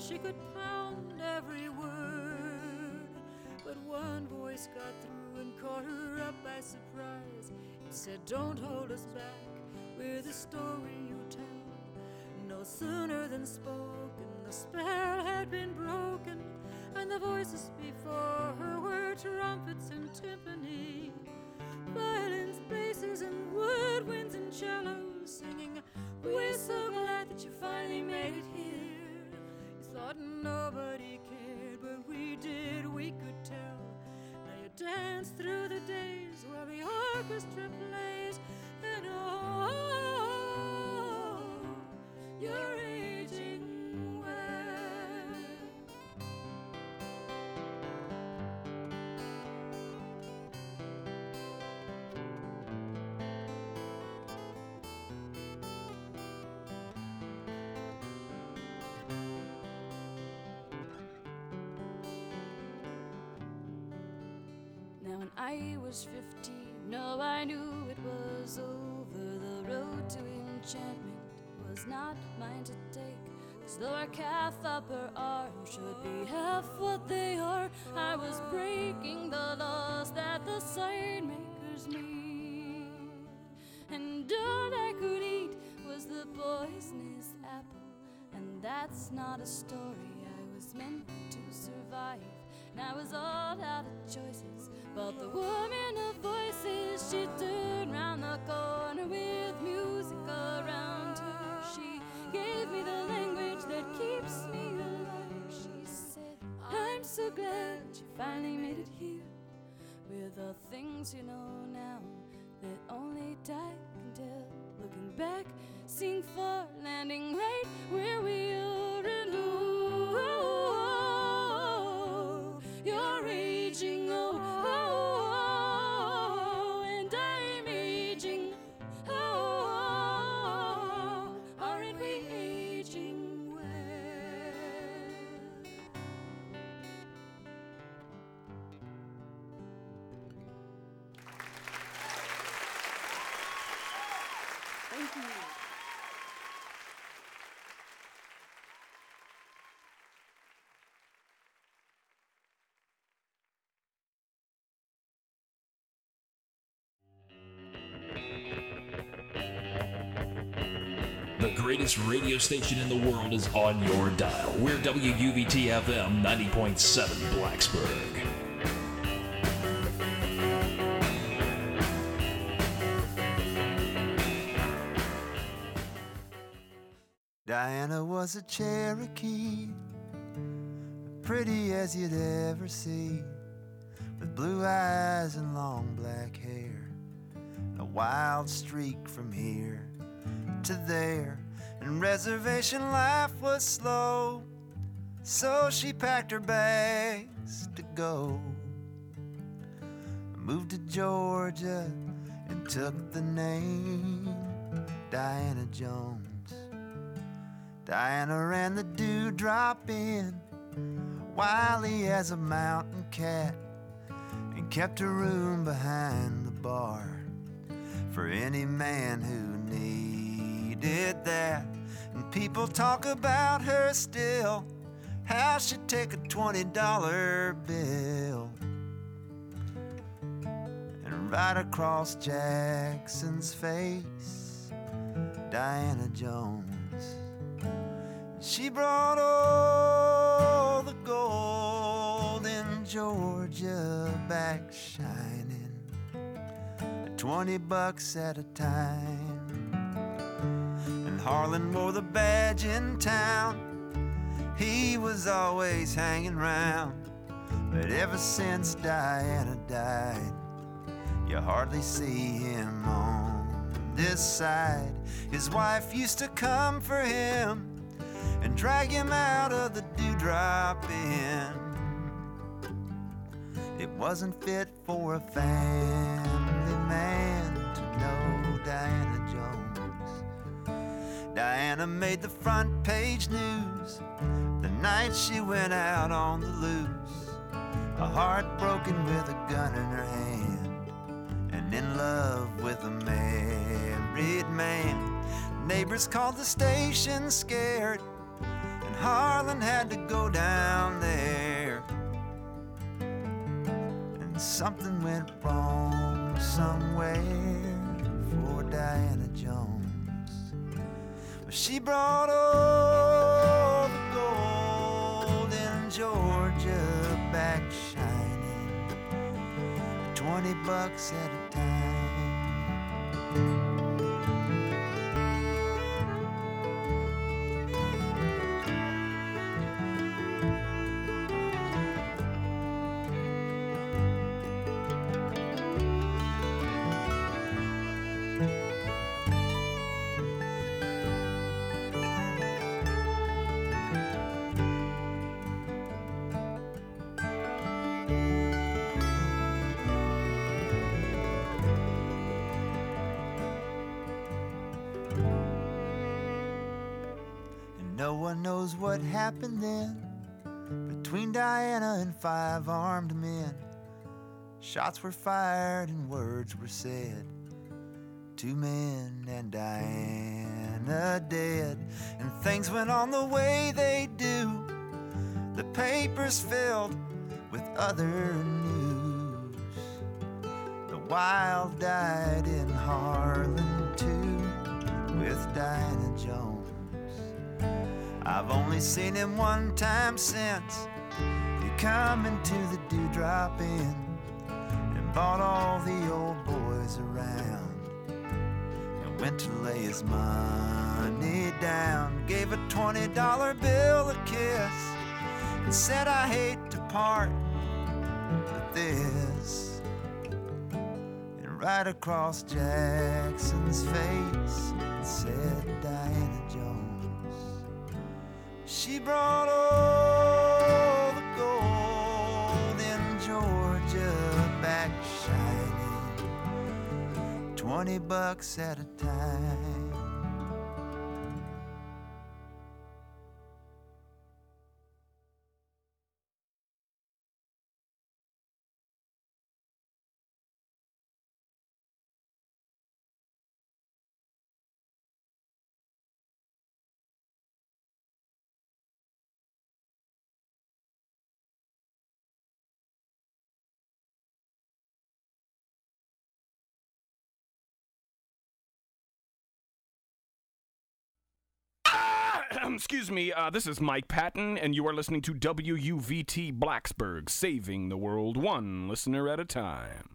she could pound every word. But one voice got through and caught her up by surprise. It said, don't hold us back with the story you tell. No sooner than spoken, the spell had been broken, and the voices before her were trumpets and timpani, violins, basses, and woodwinds and cellos singing, we're so glad that you finally made it here. You thought nobody cared, but we did, we could tell. Now you dance through the days while the orchestra plays, and oh, you're aging well. Now when I was 15, no, I knew it was over. The road to enchantment was not mine to take, 'cause though our calf upper arm should be half what they are, I was breaking the laws that the sign makers made. And all I could eat was the poisonous apple, and that's not a story I was meant to survive. And I was all out of choices, but the woman of voices, she turned round the corner with music around her. She gave me the language that keeps me alive. She said, I'm so glad you finally made it here, with the things you know now that only time can tell. Looking back, seeing far, landing right where we are, and oh, you're aging, oh, and I'm aging, oh, aren't we aging well? Thank you. The greatest radio station in the world is on your dial. We're WUVT-FM 90.7 Blacksburg. Diana was a Cherokee, pretty as you'd ever see, with blue eyes and long black hair, and a wild streak from here to there. And reservation life was slow, so she packed her bags to go. Moved to Georgia and took the name Diana Jones. Diana ran the Dewdrop Inn, wily as a mountain cat, and kept a room behind the bar for any man who needed that. And people talk about her still, how she'd take a $20 bill and right across Jackson's face, Diana Jones. She brought all the gold in Georgia back shining, at $20 at a time. And Harlan wore the badge in town, he was always hanging round. But ever since Diana died, you hardly see him on this side. His wife used to come for him and drag him out of the Dewdrop Inn. It wasn't fit for a family man to know Diana Jones. Diana made the front page news the night she went out on the loose, a heart broken with a gun in her hand, and in love with a married man. Neighbors called the station scared, and Harlan had to go down there, and something went wrong somewhere for Diana Jones. But she brought all the gold in Georgia back shining, $20 at a time. No one knows what happened then between Diana and 5 armed men. Shots were fired and words were said. 2 men and Diana dead. And things went on the way they do. The papers filled with other news. The Wild died in Harlan too, with Diana Jones. I've only seen him one time since. He come into the Dewdrop Inn and bought all the old boys around and went to lay his money down. Gave a $20 bill a kiss and said, I hate to part with this. And right across Jackson's face it said, Diana Jones. She brought all the gold in Georgia back shining, $20 at a time. Excuse me, this is Mike Patton, and you are listening to WUVT Blacksburg, saving the world one listener at a time.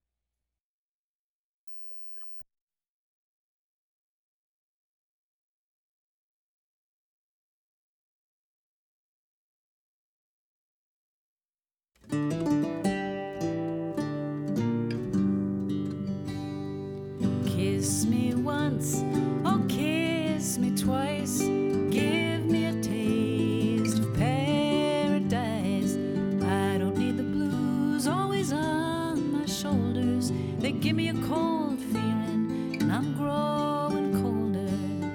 Kiss me once, oh kiss me twice. Give me a taste of paradise. I don't need the blues always on my shoulders. They give me a cold feeling and I'm growing colder.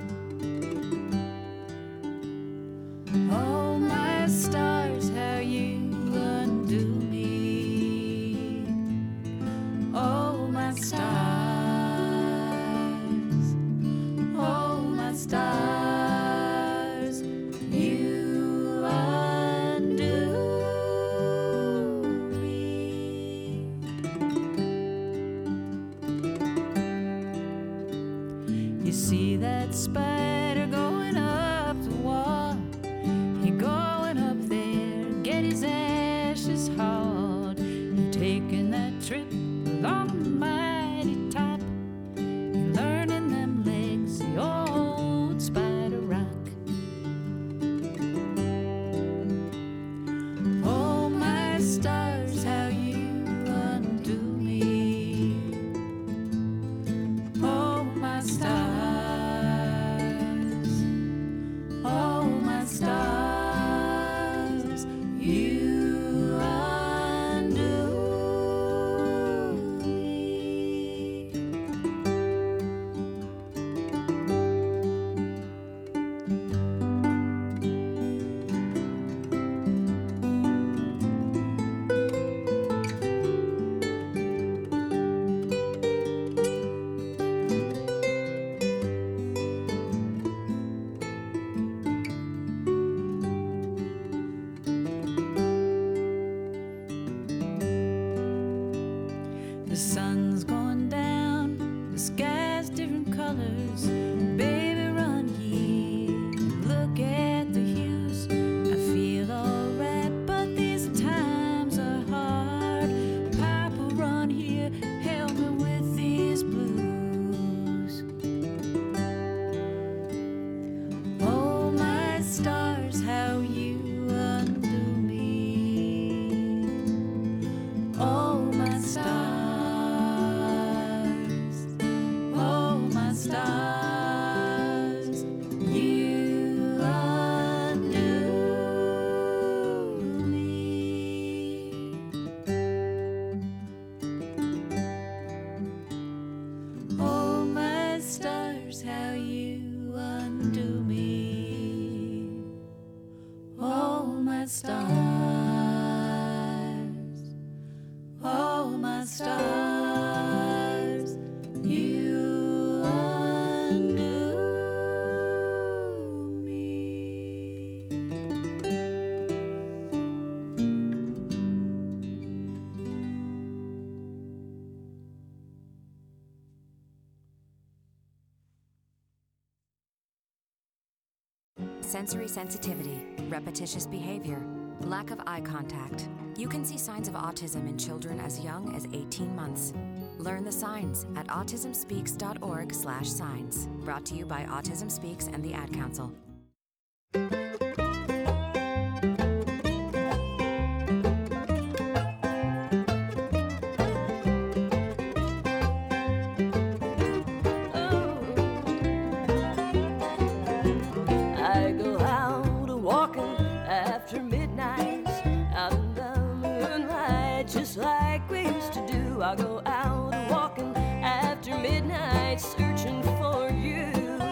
Oh my stars, how you undo me. Oh my stars, oh my stars. my stars, oh my stars, you undo me. Sensory sensitivity, repetitious behavior, lack of eye contact. You can see signs of autism in children as young as 18 months. Learn the signs at autismspeaks.org/signs. Brought to you by Autism Speaks and the Ad Council. I go out walking after midnight, out in the moonlight, just like we used to do. I go out walking after midnight, searching for you.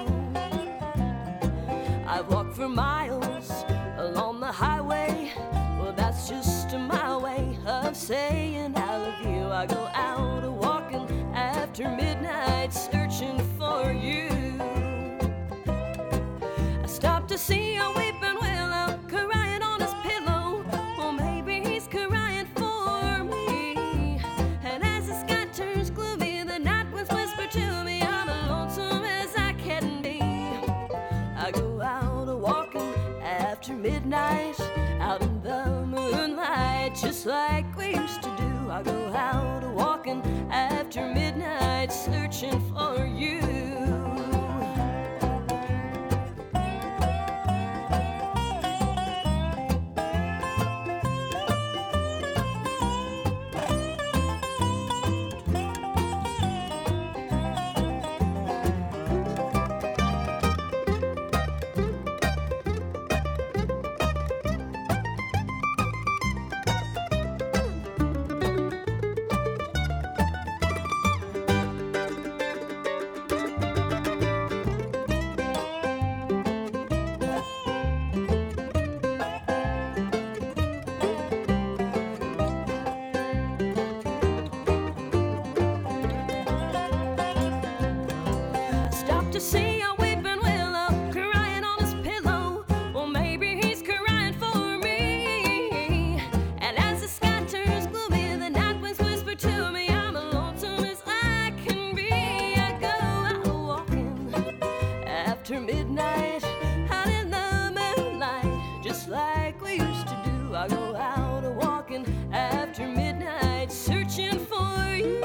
I walk for miles along the highway, well, that's just my way of saying I love you. I go out walking after midnight, searching for you. Stop to see a weeping willow crying on his pillow. Well, maybe he's crying for me. And as the sky turns gloomy, the night winds whisper to me, I'm as lonesome as I can be. I go out walking after midnight, out in the moonlight, just like we used to do. I go out walking after midnight, searching for you. Stop to see a weeping willow crying on his pillow. Well, maybe he's crying for me. And as the sky turns gloomy, the night winds whisper to me, I'm as lonesome as I can be. I go out walking after midnight, out in the moonlight, just like we used to do. I go out walking after midnight, searching for you.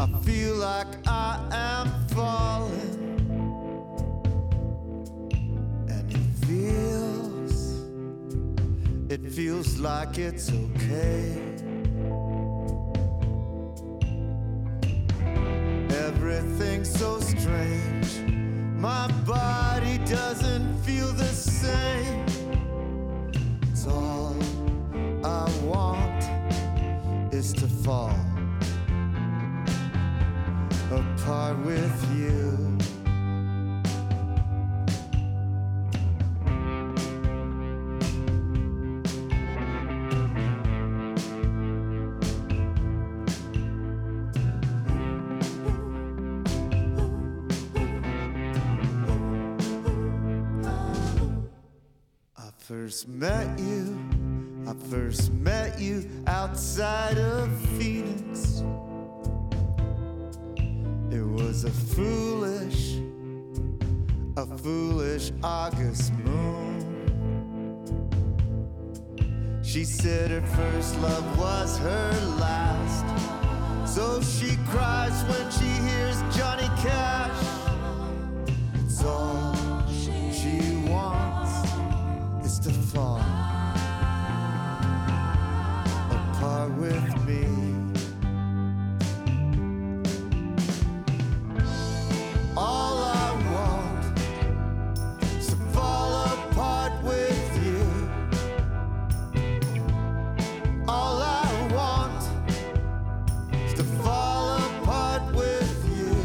I feel like I am falling, and it feels like it's okay. Everything's so strange, my body doesn't feel the same. It's all I want is to fall apart with you. I first met you outside of Phoenix. It was a foolish August moon. She said her first love was her last, so she cries when she hears Johnny Cash. It's all she wants is to fall apart with me. All I want is to fall apart with you. All I want is to fall apart with you.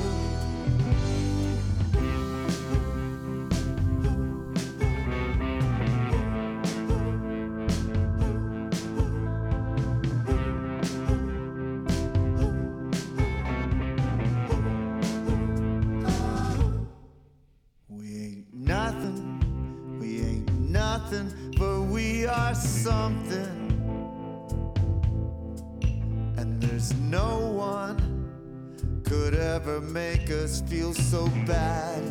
We ain't nothing, but we are something. And there's no one could ever make us feel so bad.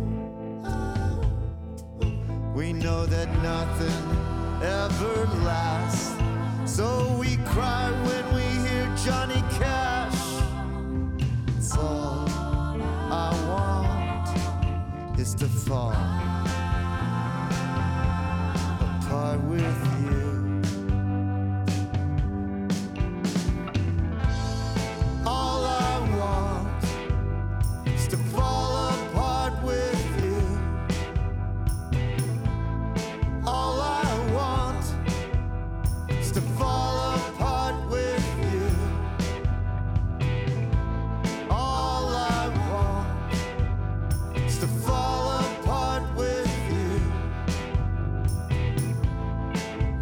We know that nothing ever lasts, so we cry when we hear Johnny Cash. It's all I want is to fall apart with you. All I want is to fall apart with you. All I want is to fall apart with you. All I want is to fall apart with you.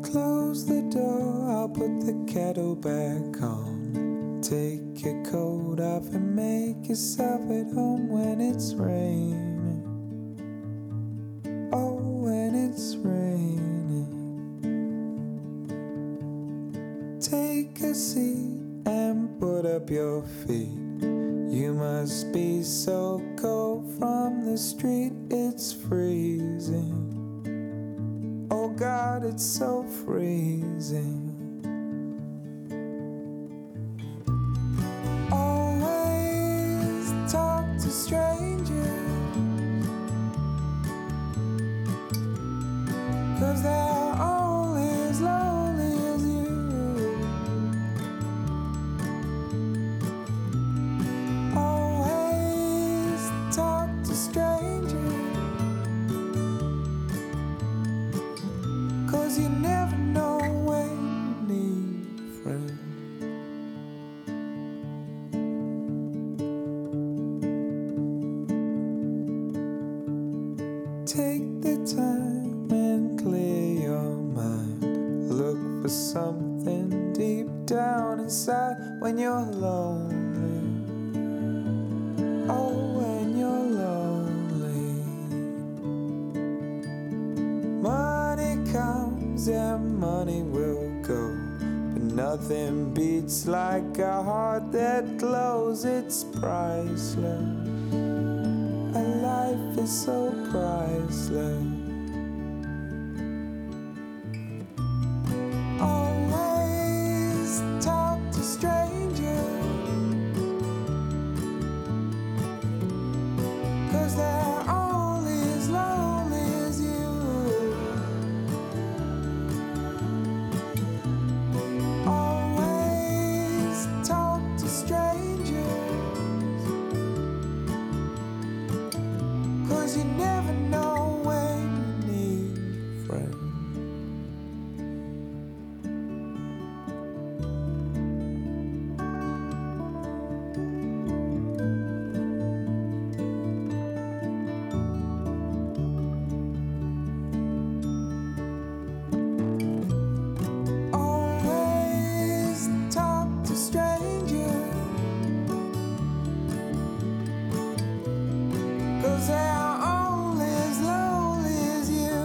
close the door, I'll put the kettle back on. Take your coat off and make yourself at home when it's raining. Oh, when it's raining. Take a seat and put up your feet. You must be so cold from the street, it's freezing. Oh God, it's so freezing. Always talk to strangers, 'cause they're all as lonely as you. Always talk to strangers, 'cause you never know when you need a friend. Take the time and clear your mind. Look for something deep down inside when you're lonely. Oh, when you're lonely. Money comes and money will go, but nothing beats like a heart that glows. It's priceless. A life is so priceless. Always talk to strangers, 'cause they're all as lonely as you. Always talk to strangers, 'cause you never know when you need a friend. Always talk to strangers, 'cause they're all as lonely as you.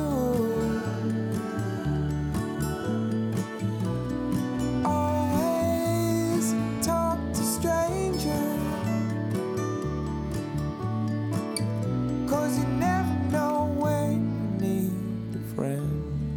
Always talk to strangers, 'cause you never know when you need a friend.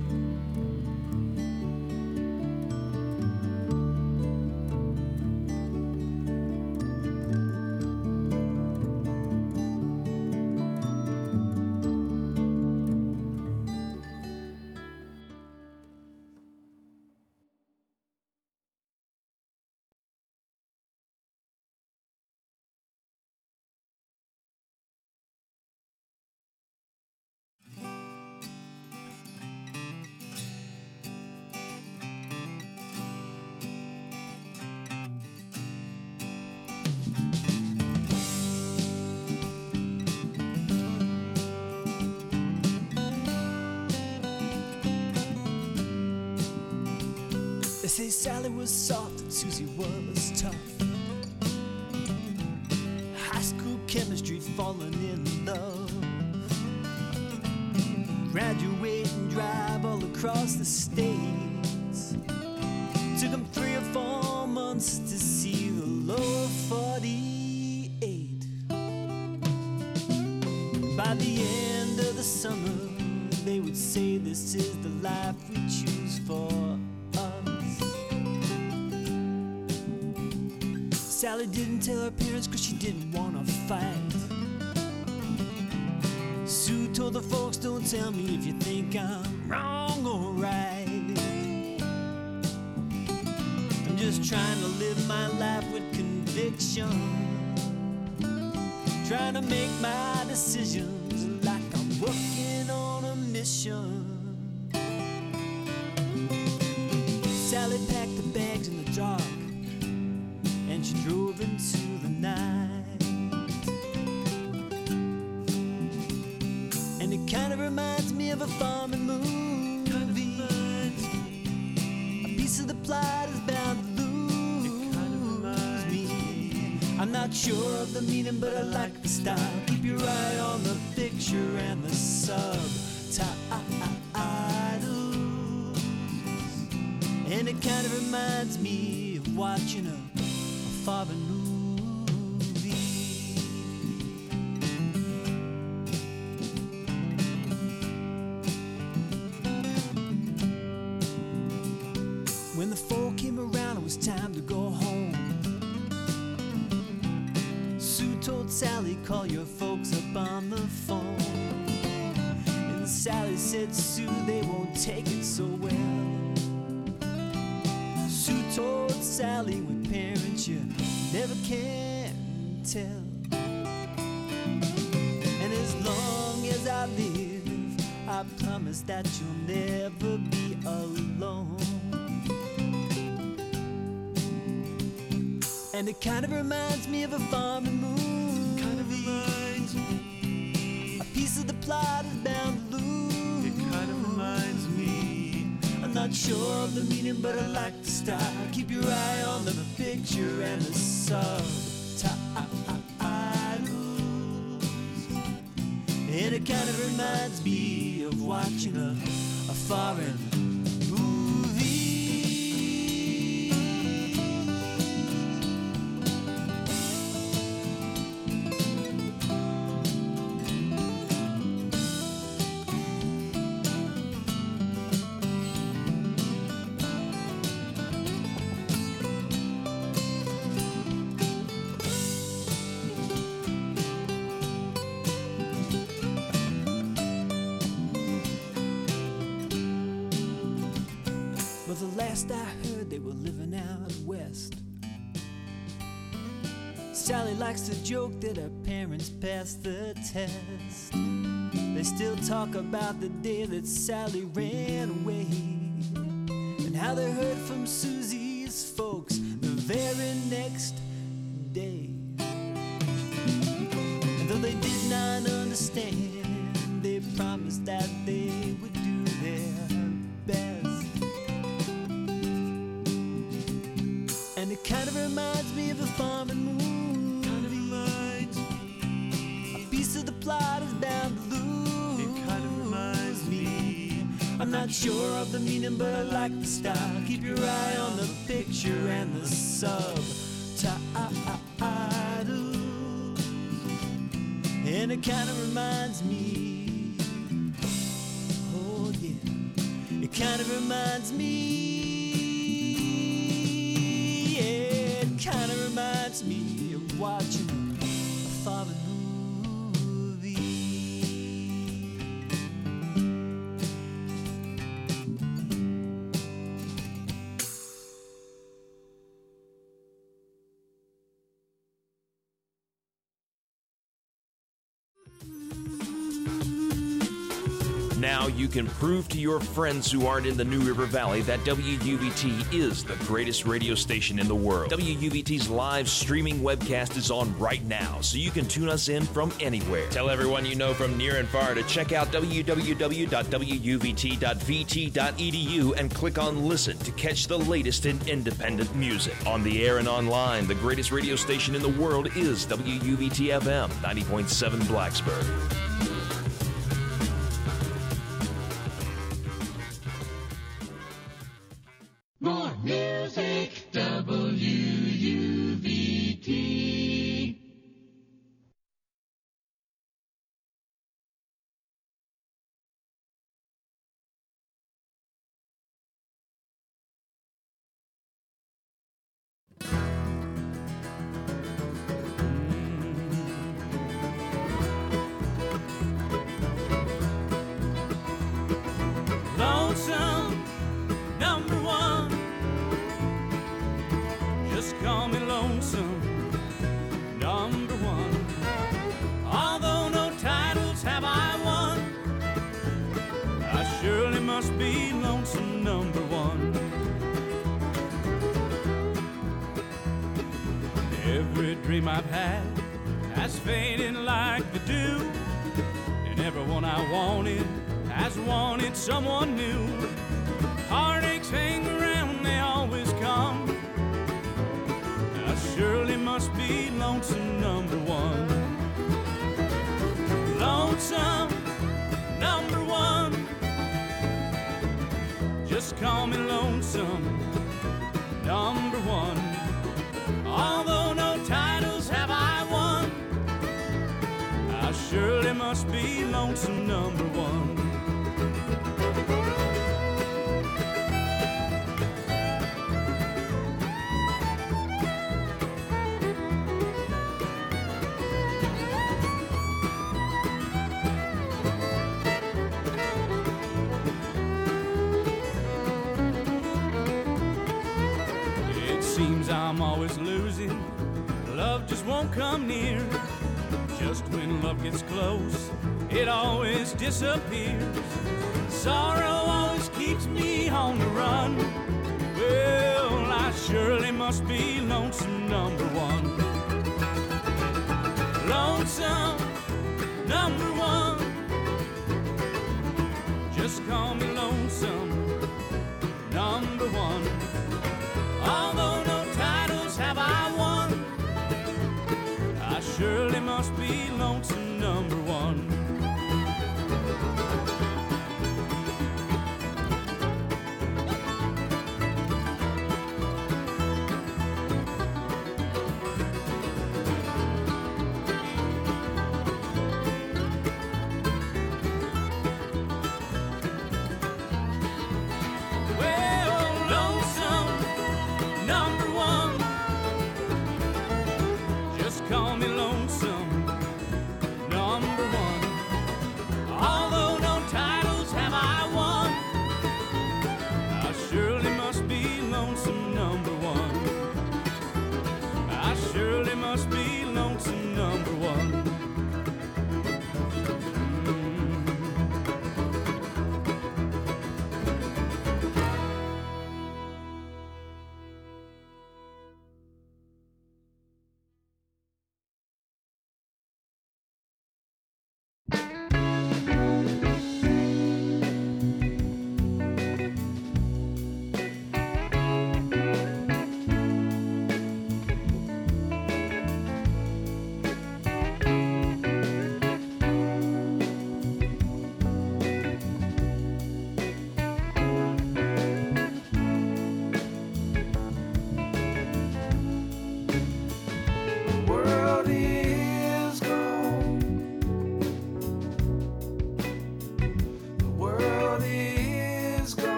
They say Sally was soft and Susie was tough. High school chemistry, falling in love. Graduate and drive all across the states. Took them 3 or 4 months to see the lower 48. By the end of the summer, they would say this is the life we choose for us. Sally didn't tell her parents 'cause she didn't want to fight. Sue told the folks, don't tell me if you think I'm wrong or right. I'm just trying to live my life with conviction, trying to make my decisions like I'm working on a mission. Sally packed the bags in the dark and she drove into the night. And it kind of reminds me of a farming movie. not sure of the meaning, but I like the style. Keep your eye on the picture and the subtitles. And it kind of reminds me of watching a foreign movie. When the fall came around, it was time to go home. Sue told Sally, call your folks up on the phone. And Sally said, Sue, they won't take it so well. Sue told Sally, with parents you never can tell. And as long as I live, I promise that you'll never be alone. And it kind of reminds me of a farming movie. Kind of reminds me. A piece of the plot is bound to lose. It kind of reminds me. I'm not sure of the meaning, but I like the style. Keep your eye on the picture and the subtitles. And it kind of reminds me of watching a foreign movie. But the last I heard, they were living out west. Sally likes to joke that her parents passed the test. They still talk about the day that Sally ran away, and how they heard from Susie's folks the very next day. And though they did not understand, they promised that they would do their best. And it kind of reminds me of a farming movie. Kind of reminds me. A piece of the plot is bound to lose. It kind of reminds me. I'm not sure of the meaning, but I like the style. Keep your eye on the picture and the subtitles. And it kind of reminds me. Oh yeah. It kind of reminds me. Kind of reminds me of watching a foreign movie. Now you can prove to your friends who aren't in the New River Valley that WUVT is the greatest radio station in the world. WUVT's live streaming webcast is on right now, so you can tune us in from anywhere. Tell everyone you know from near and far to check out www.wuvt.vt.edu and click on Listen to catch the latest in independent music. On the air and online, the greatest radio station in the world is WUVT-FM 90.7 Blacksburg. More music, WUVT. Lonesome number one. Just call me lonesome number one. Although no titles have I won, I surely must be lonesome number one. Every dream I've had has faded like the dew, and everyone I wanted has wanted someone new. Heartaches hang around, they always come. I surely must be lonesome call me lonesome, number one. Although no titles have I won, I surely must be lonesome number one. Seems I'm always losing, love just won't come near. Just when love gets close, it always disappears. Sorrow always keeps me on the run. Well, I surely must be lonesome number one. Lonesome number one. Just call me lonesome number one. Although no titles have I won, I surely must be lonesome number one.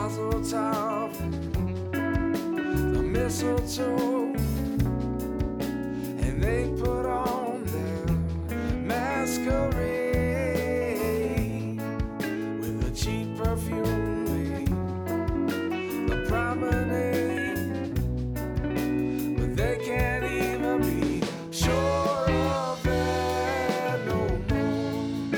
mistletoe they put on their masquerade with a cheap perfume, a promenade, but they can't even be sure of that no more.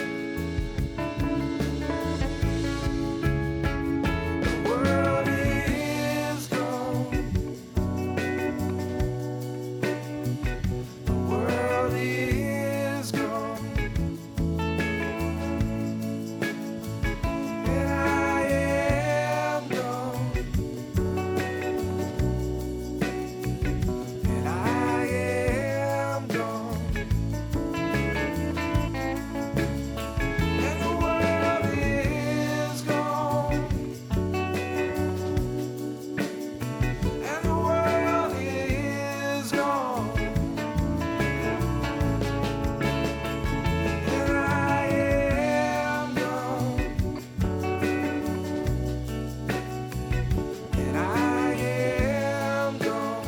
The world is gone. The world is gone. And I am gone. And I am gone. And the world is gone. And the world is gone. And I am gone. And I am gone.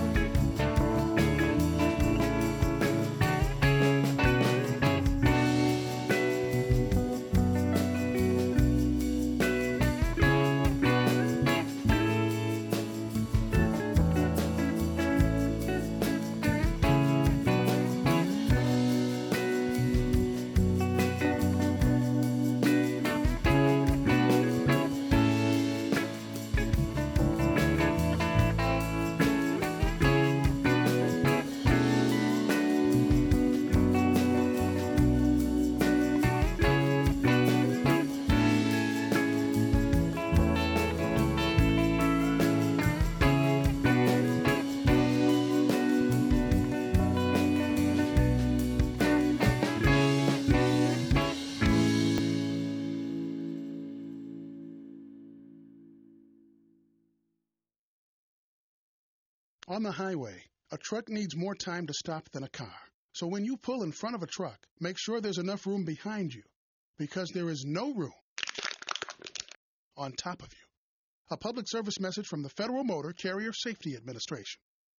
On the highway, a truck needs more time to stop than a car. So when you pull in front of a truck, make sure there's enough room behind you, because there is no room on top of you. A public service message from the Federal Motor Carrier Safety Administration.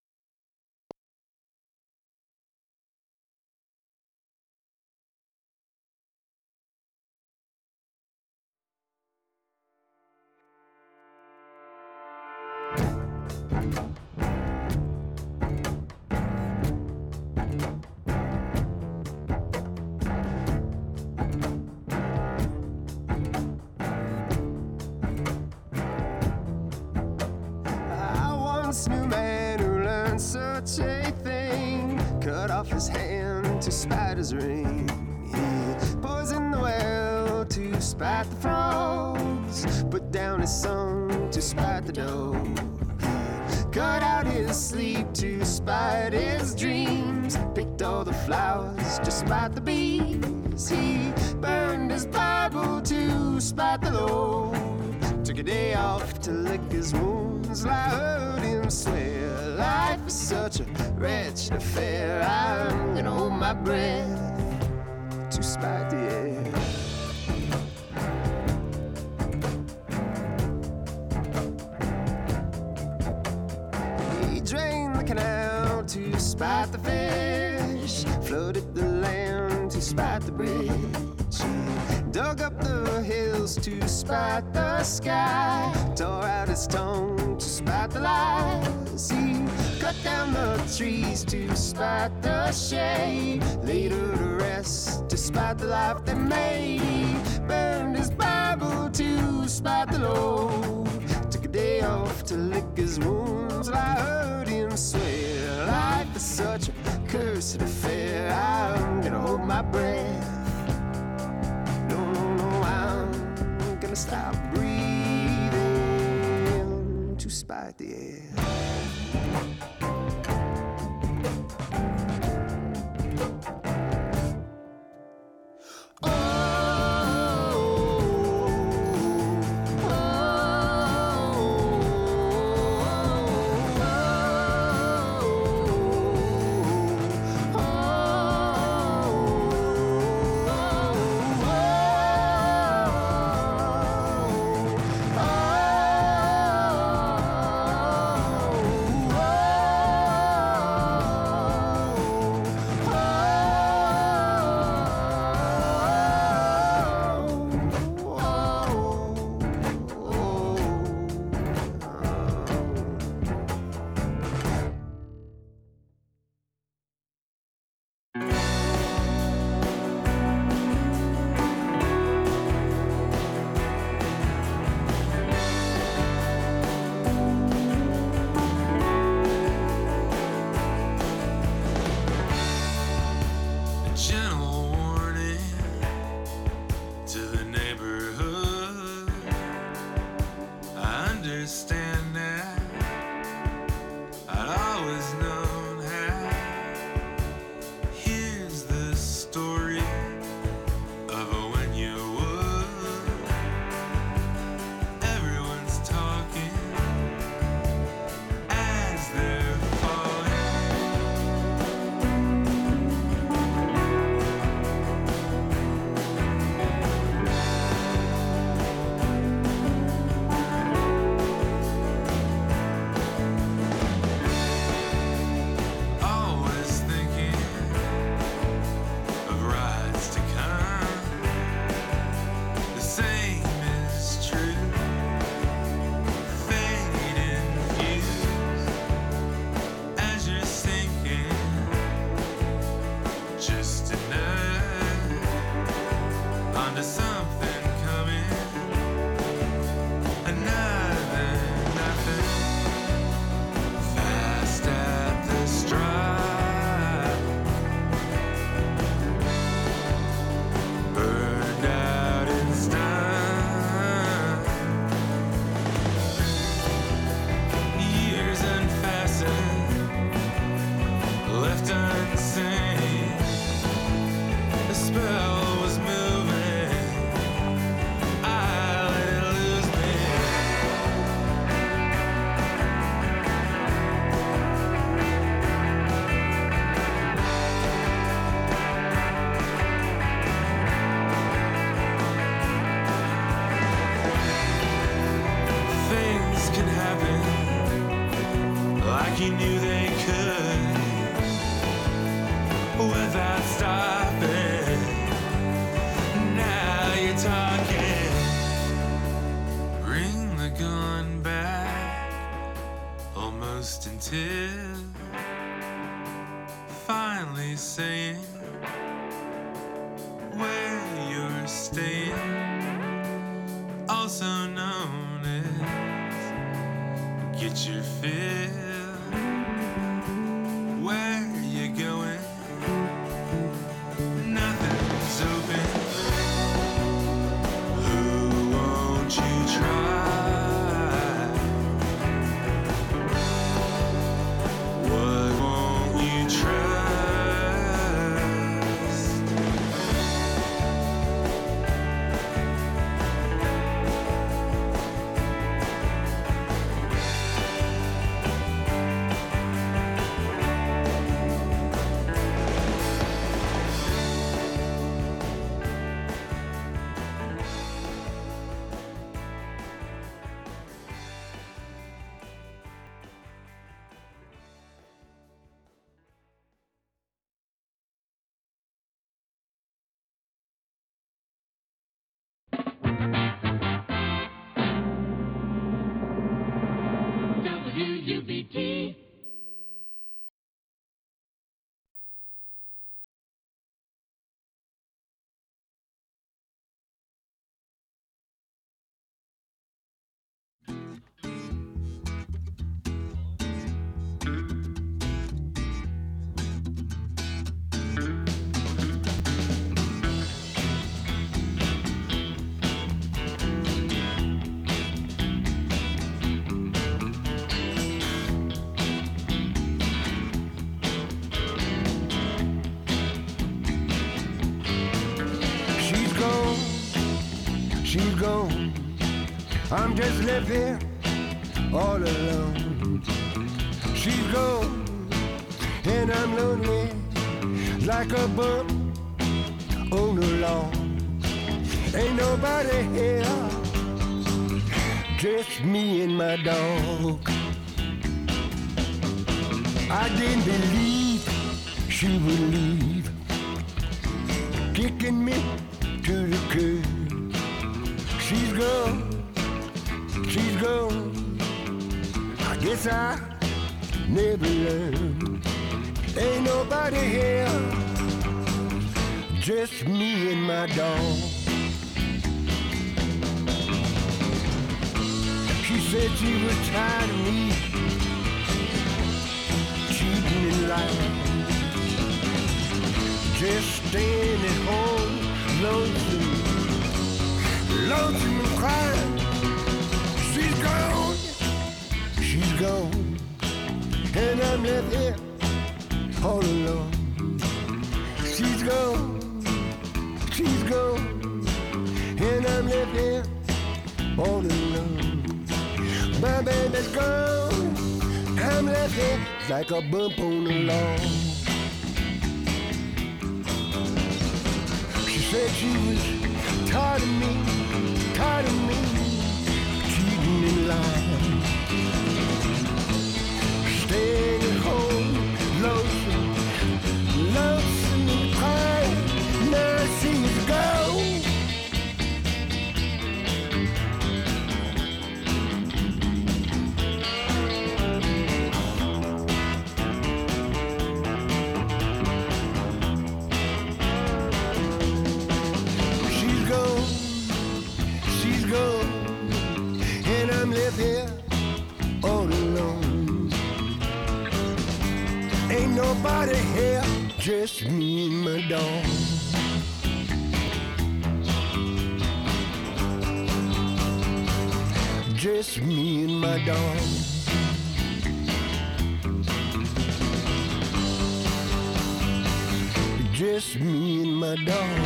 I once knew a man who learned such a thing. Cut off his hand to spite his ring. He poisoned the well to spite the frogs. Put down his song to spite the dog. He cut out his sleep to spite his dreams. Picked all the flowers to spite the bees. He burned his Bible to spite the Lord. Took a day off to lick his wounds. I heard him swear life is such a wretched affair. I'm gonna hold my breath to spite the air. He drained the canal to spite the fish. Flooded the land to spite the bridge. He dug up the hills to spite the sky. Tore out his tongue to spite the lies. He cut down the trees to spite the shade. Laid her to rest to spite the life they made. He burned his Bible to spite the Lord. Took a day off to lick his wounds. I heard him swear life is such a cursed affair. I'm gonna hold my breath. No, I'm gonna stop breathing to spite the air. stop it. Now you're talking. Bring the gun back, almost until finally saying where you're staying, also known as get your fill. Where you going? Nothing's open. Who won't you try? What won't you trust? WUVT. She's gone. I'm just left here all alone. She's gone, and I'm lonely like a bump on the lawn. Ain't nobody here, just me and my dog. I didn't believe she would leave, kicking me to the curb. She's gone, she's gone. I guess I never learned. Ain't nobody here, just me and my dog. She said she was tired of me cheating and lying, just staying at home, lonesome and crying. She's gone, she's gone, and I'm left here all alone. She's gone, and I'm left here all alone. My baby's gone, I'm left here like a bump on the lawn. She said she was tired of me, cheating and lying, staying at home, lonesome and crying. Now she's gone. And I'm left here all alone. Ain't nobody here, just me and my dog. Just me and my dog. Just me and my dog.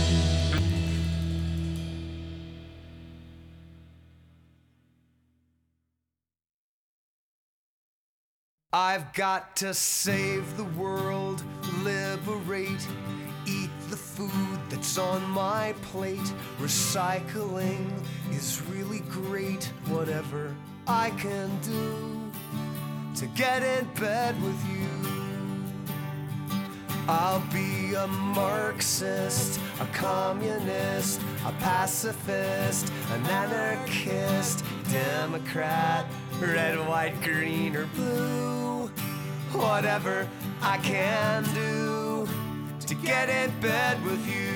I've got to save the world, liberate, eat the food that's on my plate. Recycling is really great, whatever I can do to get in bed with you. I'll be a Marxist, a communist, a pacifist, an anarchist, Democrat, red, white, green, or blue. Whatever I can do to get in bed with you.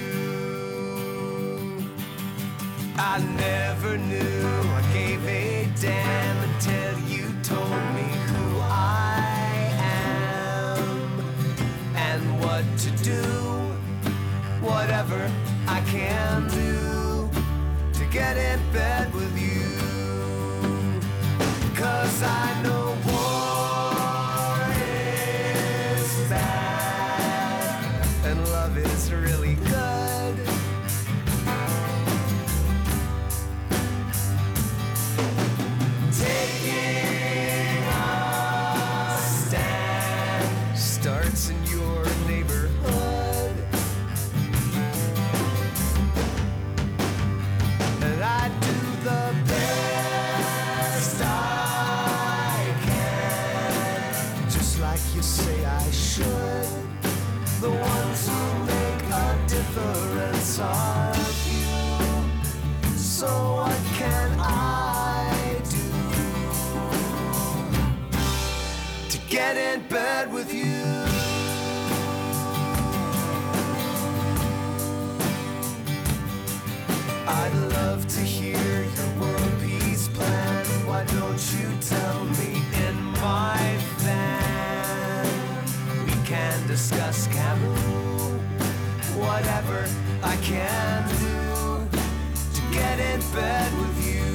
I never knew I gave a damn until you told me who I am and what to do. Whatever I can do to get in bed with you. 'Cause I know war is bad and love is really good. Taking a stand starts in your neighborhood, and I do the best I can, just like you say I should. The ones who make a difference are few. So what can I do to get in bed with you? I'd love to hear your world peace plan. Why don't you tell me in my van? We can discuss Camus. Whatever I can do to get in bed with you.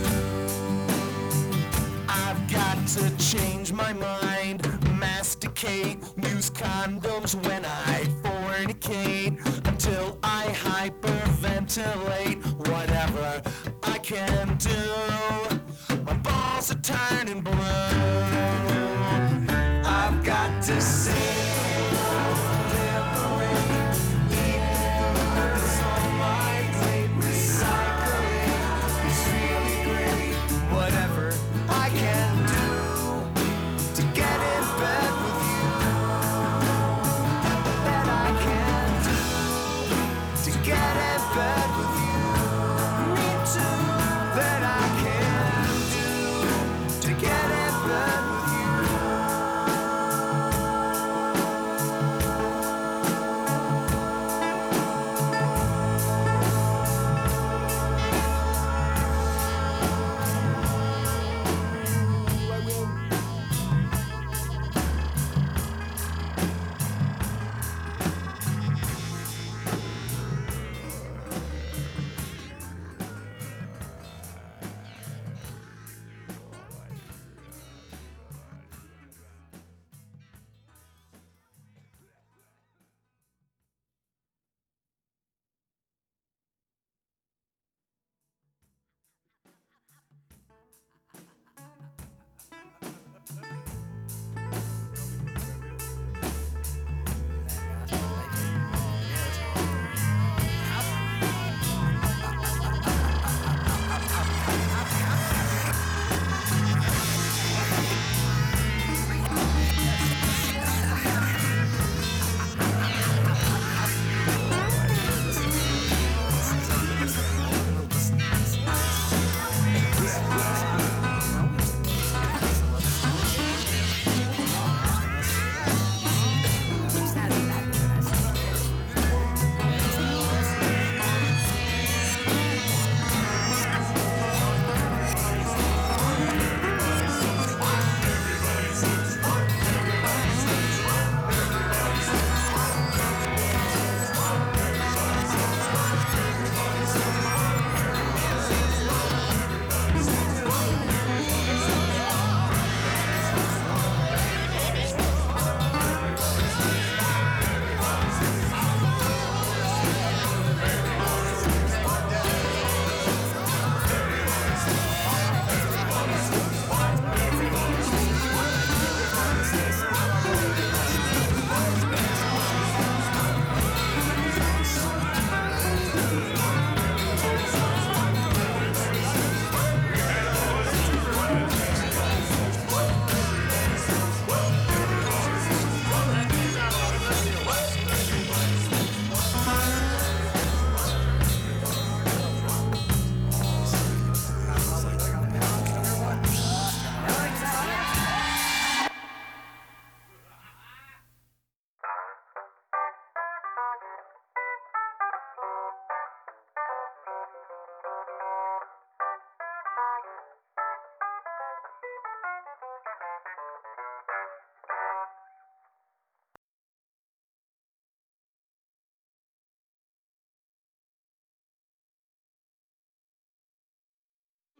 I've got to change my mind, masticate, use condoms when I fornicate, until I hyperventilate. Whatever I can do, my balls are turning blue. I've got to save, liberate, eat the food that's on my plate. Recycling is really great. Whatever I can do to get in bed with you. That I can do to get in bed with you.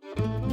Bye.